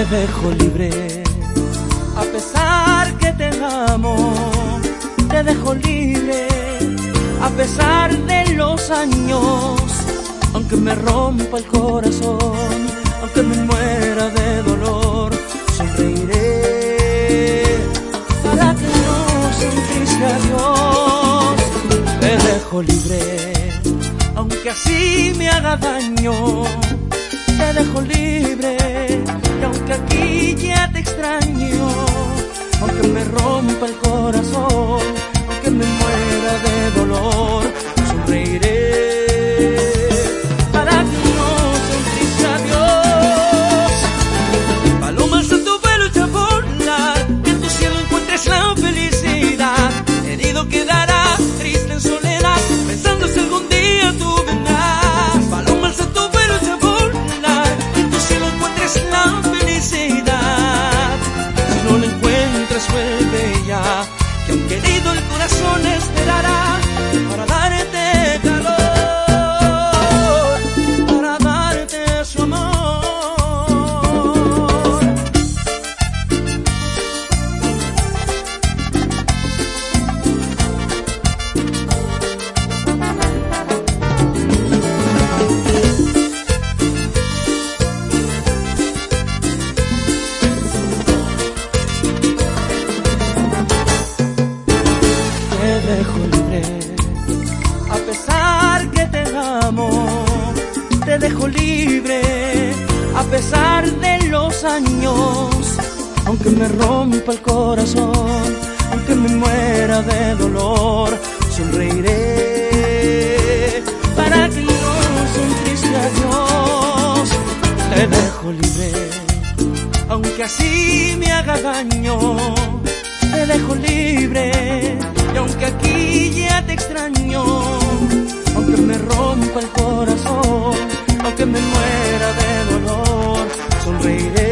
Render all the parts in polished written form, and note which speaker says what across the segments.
Speaker 1: dejo libre, a pesar que te amo, te dejo libre, a pesar de los años, aunque me rompa el corazón, aunque me muera de dolor, sonreiré para que no sea un triste adiós. Te dejo libre, aunque así me haga daño, te dejo libre, y aunque aquí ya te extraño, aunque me rompa el corazón, aunque me muera de dolor, sonreiré para que no sea un triste adiós. Palomas en tu vuelo echa a volar, que en tu cielo encuentres la felicidad. Herido quedará, triste en soledad, pensando si algún día tú vendrás. Palomas en tu vuelo echa a volar, que en tu cielo encuentres la felicidad. Si no la encuentras, vuelve ya, que aunque herido el corazón esperará para darte calor, para darte su amor. Te dejo libre, a pesar que te amo, te dejo libre, a pesar de los años, aunque me rompa el corazón, aunque me muera de dolor, sonreiré para que no sea un triste adiós. Te dejo libre, aunque así me haga daño, te dejo libre, y aunque aquí ya te extraño, aunque me rompa el corazón, aunque me muera de dolor, sonreiré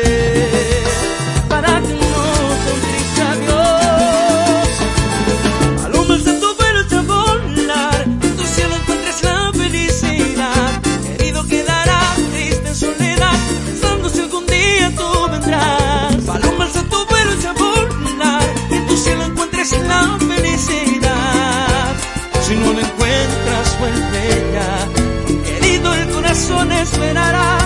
Speaker 1: para que no sea un triste adiós. Palomas en tu vuelo echa a volar, en tu cielo encuentres la felicidad. Herido quedará, triste en soledad, pensando si algún día tú vendrás. Palomas en tu vuelo echa a volar, en tu cielo encuentres la felicidad. Si no la encuentras, vuelve ya, querido, el corazón esperará